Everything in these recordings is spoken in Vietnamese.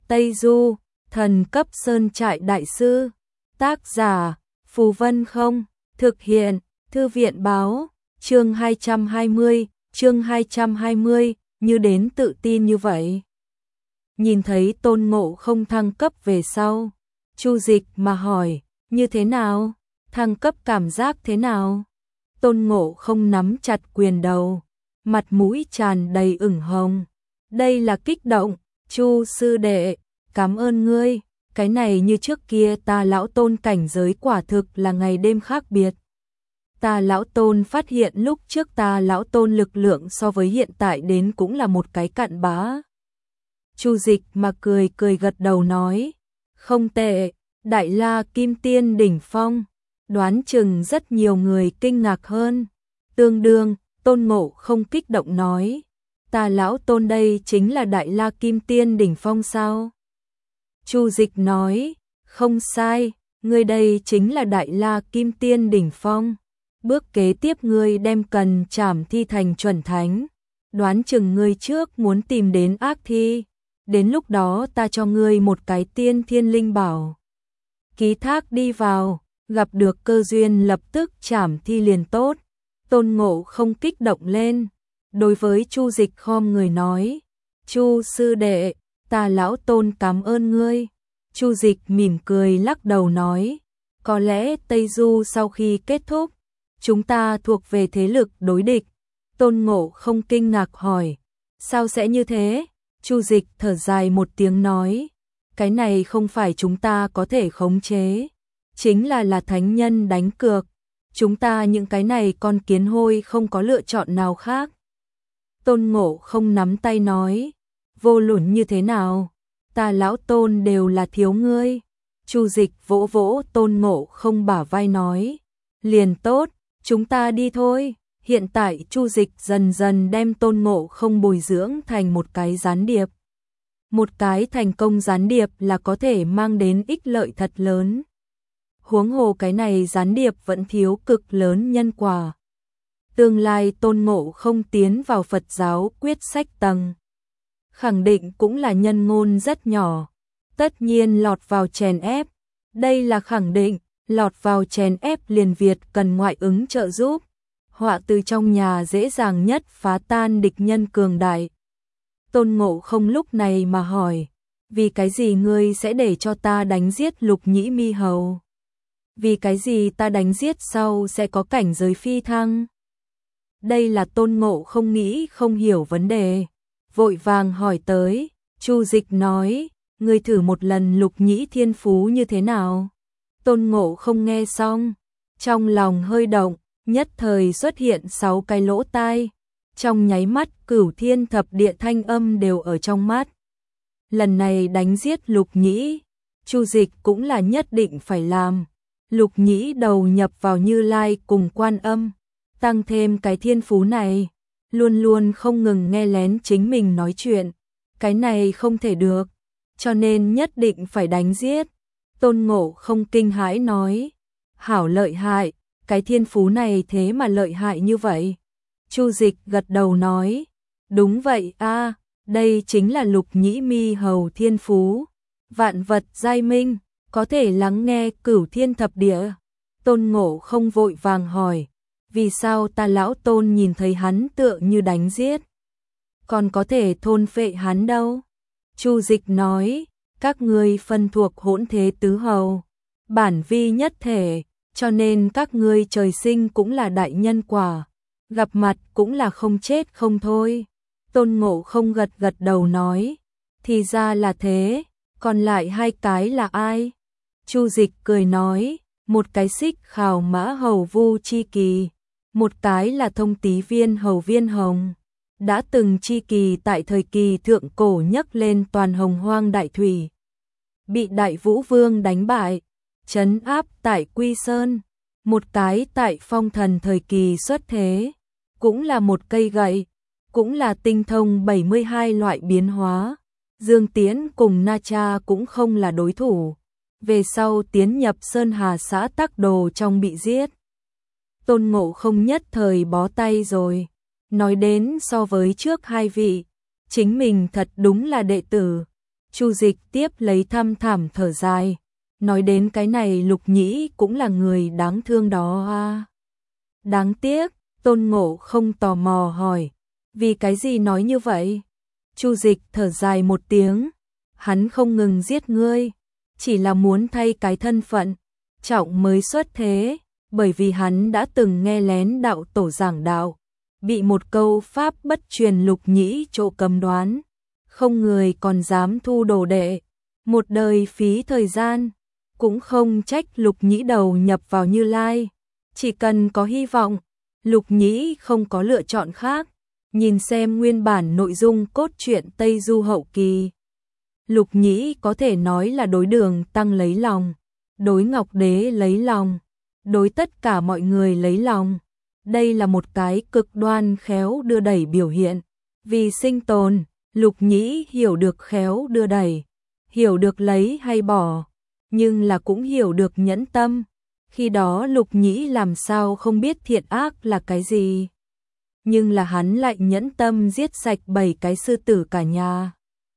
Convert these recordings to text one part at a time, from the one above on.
Tây Du, thần cấp sơn trại đại sư. Tác giả, Phù Vân Không, thực hiện, Thư viện báo, chương 220, như đến tự tin như vậy. Nhìn thấy Tôn Ngộ Không thăng cấp về sau, Chu Dịch mà hỏi, như thế nào? Thăng cấp cảm giác thế nào? Tôn Ngộ Không nắm chặt quyền đầu, mặt mũi tràn đầy ửng hồng. Đây là kích động, Chu sư đệ, cảm ơn ngươi, cái này như trước kia ta lão Tôn cảnh giới quả thực là ngày đêm khác biệt. Ta lão Tôn phát hiện lúc trước ta lão Tôn lực lượng so với hiện tại đến cũng là một cái cặn bã. Chu Dịch mà cười gật đầu nói, không tệ, Đại La Kim Tiên đỉnh phong, đoán chừng rất nhiều người kinh ngạc hơn. Tương đương, Tôn Ngộ Không kích động nói, ta lão Tôn đây chính là Đại La Kim Tiên đỉnh phong sao? Chu Dịch nói, không sai, ngươi đây chính là Đại La Kim Tiên đỉnh phong. Bước kế tiếp ngươi đem cần trảm thi thành chuẩn thánh, đoán chừng ngươi trước muốn tìm đến ác thi, đến lúc đó ta cho ngươi một cái tiên thiên linh bảo. Ký thác đi vào, gặp được cơ duyên lập tức trảm thi liền tốt. Tôn Ngộ Không kích động lên, đối với Chu Dịch khom người nói, Chu sư đệ, ta lão Tôn cảm ơn ngươi. Chu Dịch mỉm cười lắc đầu nói, có lẽ Tây Du sau khi kết thúc, chúng ta thuộc về thế lực đối địch. Tôn Ngộ Không kinh ngạc hỏi, sao sẽ như thế? Chu Dịch thở dài một tiếng nói, cái này không phải chúng ta có thể khống chế, chính là thánh nhân đánh cược, chúng ta những cái này con kiến hôi không có lựa chọn nào khác. Tôn Ngộ Không nắm tay nói, vô luận như thế nào, ta lão Tôn đều là thiếu ngươi. Chu Dịch vỗ vỗ Tôn Ngộ Không bả vai nói, liền tốt, chúng ta đi thôi. Hiện tại Chu Dịch dần dần đem Tôn Ngộ Không bồi dưỡng thành một cái gián điệp. Một cái thành công gián điệp là có thể mang đến ích lợi thật lớn. Huống hồ cái này gián điệp vẫn thiếu cực lớn nhân quả. Tương lai Tôn Ngộ Không tiến vào Phật giáo quyết sách tầng, khẳng định cũng là nhân ngôn rất nhỏ, tất nhiên lọt vào chèn ép. Đây là khẳng định, lọt vào chèn ép liền Việt cần ngoại ứng trợ giúp. Họa từ trong nhà dễ dàng nhất phá tan địch nhân cường đại. Tôn Ngộ Không lúc này mà hỏi, vì cái gì ngươi sẽ để cho ta đánh giết Lục Nhĩ Mi Hầu? Vì cái gì ta đánh giết sau sẽ có cảnh giới phi thăng? Đây là Tôn Ngộ Không nghĩ không hiểu vấn đề, vội vàng hỏi tới. Chu Dịch nói, ngươi thử một lần Lục Nhĩ thiên phú như thế nào? Tôn Ngộ Không nghe xong, trong lòng hơi động, nhất thời xuất hiện 6 cái lỗ tai, trong nháy mắt Cửu Thiên Thập Địa thanh âm đều ở trong mắt. Lần này đánh giết Lục Nhĩ, Chu Dịch cũng là nhất định phải làm. Lục Nhĩ đầu nhập vào Như Lai cùng Quan Âm, tăng thêm cái thiên phú này, luôn luôn không ngừng nghe lén chính mình nói chuyện, cái này không thể được, cho nên nhất định phải đánh giết. Tôn Ngộ Không kinh hãi nói, hảo lợi hại, cái thiên phú này thế mà lợi hại như vậy. Chu Dịch gật đầu nói, đúng vậy a, đây chính là Lục Nhĩ Mi Hầu thiên phú, vạn vật giai minh, có thể lắng nghe Cửu Thiên Thập Địa. Tôn Ngộ Không vội vàng hỏi, vì sao ta lão Tôn nhìn thấy hắn tựa như đánh giết, còn có thể thôn phệ hắn đâu? Chu Dịch nói, các ngươi phân thuộc hỗn thế tứ hầu, bản vi nhất thể, cho nên các ngươi trời sinh cũng là đại nhân quả, gặp mặt cũng là không chết không thôi. Tôn Ngộ Không gật đầu nói, thì ra là thế, còn lại 2 cái là ai? Chu Dịch cười nói, một cái Xích Khảo Mã Hầu Vu Chi Kỳ, một cái là Thông Tý Viên Hầu Viên Hồng, đã từng chi kỳ tại thời kỳ thượng cổ nhấc lên toàn Hồng Hoang đại thủy, bị Đại Vũ Vương đánh bại, trấn áp tại Quy Sơn. Một cái tại Phong Thần thời kỳ xuất thế, cũng là một cây gậy, cũng là tinh thông 72 loại biến hóa. Dương Tiễn cùng Na Cha cũng không là đối thủ, về sau tiến nhập Sơn Hà xã Tắc Đồ trong bị giết. Tôn Ngộ Không nhất thời bó tay rồi, nói đến so với trước 2 vị, chính mình thật đúng là đệ tử. Chu Dịch tiếp lấy thăm thẳm thở dài, nói đến cái này Lục Nhĩ cũng là người đáng thương đó à. Đáng tiếc, Tôn Ngộ không tò mò hỏi, vì cái gì nói như vậy? Chu Dịch thở dài một tiếng, hắn không ngừng giết ngươi, chỉ là muốn thay cái thân phận trọng mới xuất thế, bởi vì hắn đã từng nghe lén đạo tổ giảng đạo, bị một câu pháp bất truyền Lục Nhĩ trộ cầm đoán, không người còn dám thu đồ đệ, một đời phí thời gian, cũng không trách Lục Nhĩ đầu nhập vào Như Lai, chỉ cần có hy vọng, Lục Nhĩ không có lựa chọn khác, nhìn xem nguyên bản nội dung cốt truyện Tây Du hậu kỳ. Lục Nhĩ có thể nói là đối Đường Tăng lấy lòng, đối Ngọc Đế lấy lòng, đối tất cả mọi người lấy lòng. Đây là một cái cực đoan khéo đưa đẩy biểu hiện. Vì sinh tồn, Lục Nhĩ hiểu được khéo đưa đẩy, hiểu được lấy hay bỏ, nhưng là cũng hiểu được nhẫn tâm. Khi đó Lục Nhĩ làm sao không biết thiện ác là cái gì. Nhưng là hắn lại nhẫn tâm giết sạch 7 cái sư tử cả nhà.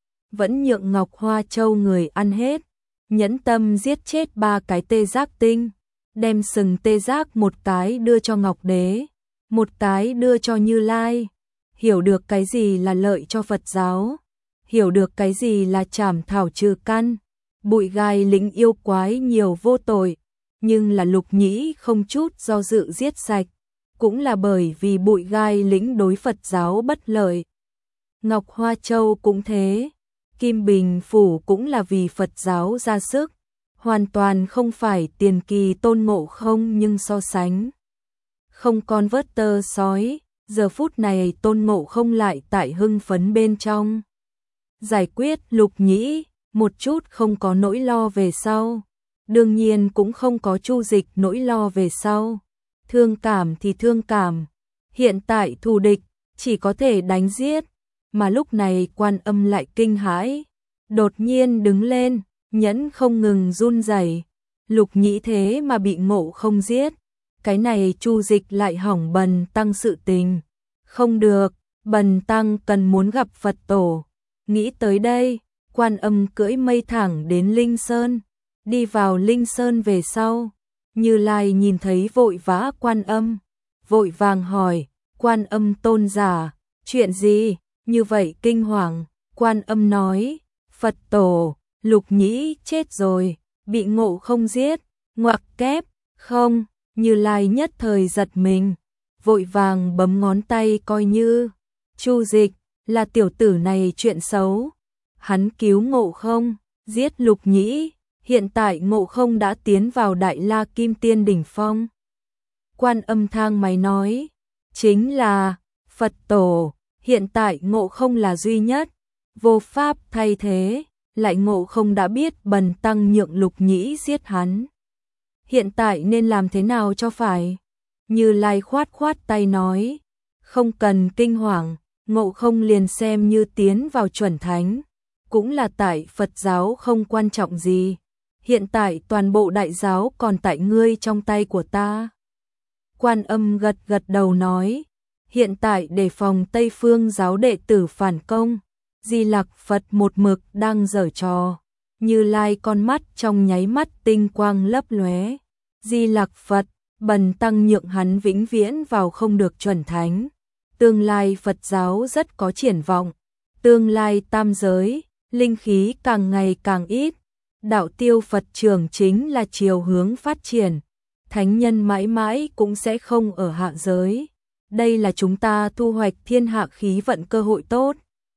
Vẫn nhượng Ngọc Hoa Châu người ăn hết, nhẫn tâm giết chết 3 cái tê giác tinh, đem sừng tê giác một cái đưa cho Ngọc Đế, một cái đưa cho Như Lai, hiểu được cái gì là lợi cho Phật giáo, hiểu được cái gì là trảm thảo trừ căn, bụi gai lĩnh yêu quái nhiều vô tội, nhưng là Lục Nhĩ không chút do dự giết sạch, cũng là bởi vì bụi gai lĩnh đối Phật giáo bất lợi. Ngọc Hoa Châu cũng thế, Kim Bình Phủ cũng là vì Phật giáo ra sức, hoàn toàn không phải tiền kỳ Tôn Ngộ không nhưng so sánh. Không con vớt tơ sói, giờ phút này Tôn Ngộ không lại tại hưng phấn bên trong. Giải quyết Lục Nhĩ, một chút không có nỗi lo về sau, đương nhiên cũng không có Chu Dịch nỗi lo về sau. Thương cảm thì thương cảm, hiện tại thù địch, chỉ có thể đánh giết, mà lúc này Quan Âm lại kinh hãi, đột nhiên đứng lên, nhẫn không ngừng run rẩy. Lục Nhĩ thế mà bị Ngộ không giết, cái này Chu Dịch lại hỏng Bần Tăng sự tình. Không được, Bần Tăng cần muốn gặp Phật tổ. Nghĩ tới đây, Quan Âm cưỡi mây thẳng đến Linh Sơn, đi vào Linh Sơn về sau. Như Lai nhìn thấy vội vã Quan Âm, vội vàng hỏi, Quan Âm tôn giả, chuyện gì, như vậy kinh hoàng. Quan Âm nói, Phật tổ, Lục Nhĩ chết rồi, bị Ngộ không giết, ngoặc kép, không, Như Lai nhất thời giật mình, vội vàng bấm ngón tay coi như, Chu Dịch, là tiểu tử này chuyện xấu, hắn cứu Ngộ không, giết Lục Nhĩ. Hiện tại Ngộ không đã tiến vào Đại La Kim Tiên đỉnh phong. Quan Âm thang máy nói, chính là, Phật tổ, hiện tại Ngộ không là duy nhất, vô pháp thay thế, lại Ngộ không đã biết Bần Tăng nhượng Lục Nhĩ giết hắn. Hiện tại nên làm thế nào cho phải? Như Lai khoát khoát tay nói, không cần kinh hoàng, Ngộ không liền xem như tiến vào chuẩn thánh, cũng là tại Phật giáo không quan trọng gì. Hiện tại toàn bộ đại giáo còn tại ngươi trong tay của ta. Quan Âm gật gật đầu nói, hiện tại đề phòng Tây Phương giáo đệ tử phản công, Di Lặc Phật một mực đang giở trò. Như Lai con mắt trong nháy mắt tinh quang lấp lóe. Di Lặc Phật, Bần Tăng nhượng hắn vĩnh viễn vào không được chuẩn thánh. Tương lai Phật giáo rất có triển vọng. Tương lai tam giới, linh khí càng ngày càng ít. Đạo tiêu Phật trường chính là chiều hướng phát triển, thánh nhân mãi mãi cũng sẽ không ở hạ giới. Đây là chúng ta thu hoạch thiên hạ khí vận cơ hội tốt.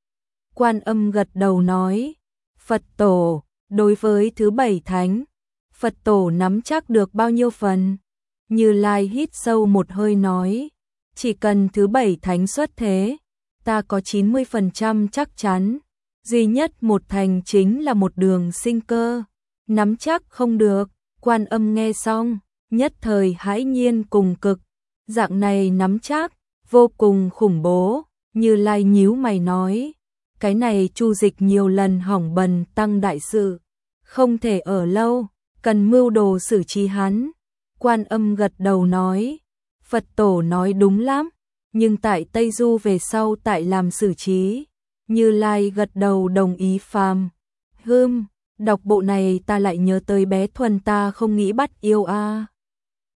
Quan Âm gật đầu nói, Phật tổ, đối với thứ 7 thánh, Phật tổ nắm chắc được bao nhiêu phần? Như Lai hít sâu một hơi nói, chỉ cần thứ 7 thánh xuất thế, ta có 90% chắc chắn. Duy nhất một thành chính là một đường sinh cơ, nắm chắc không được. Quan Âm nghe xong, nhất thời hãi nhiên cùng cực, dạng này nắm chắc, vô cùng khủng bố. Như Lai nhíu mày nói, cái này Chu Dịch nhiều lần hỏng Bần Tăng đại sự, không thể ở lâu, cần mưu đồ xử trí hắn. Quan Âm gật đầu nói, Phật tổ nói đúng lắm, nhưng tại Tây Du về sau tại làm xử trí. Như Lai gật đầu đồng ý phàm. Đọc bộ này ta lại nhớ tới bé Thuần, ta không nghĩ bắt yêu a.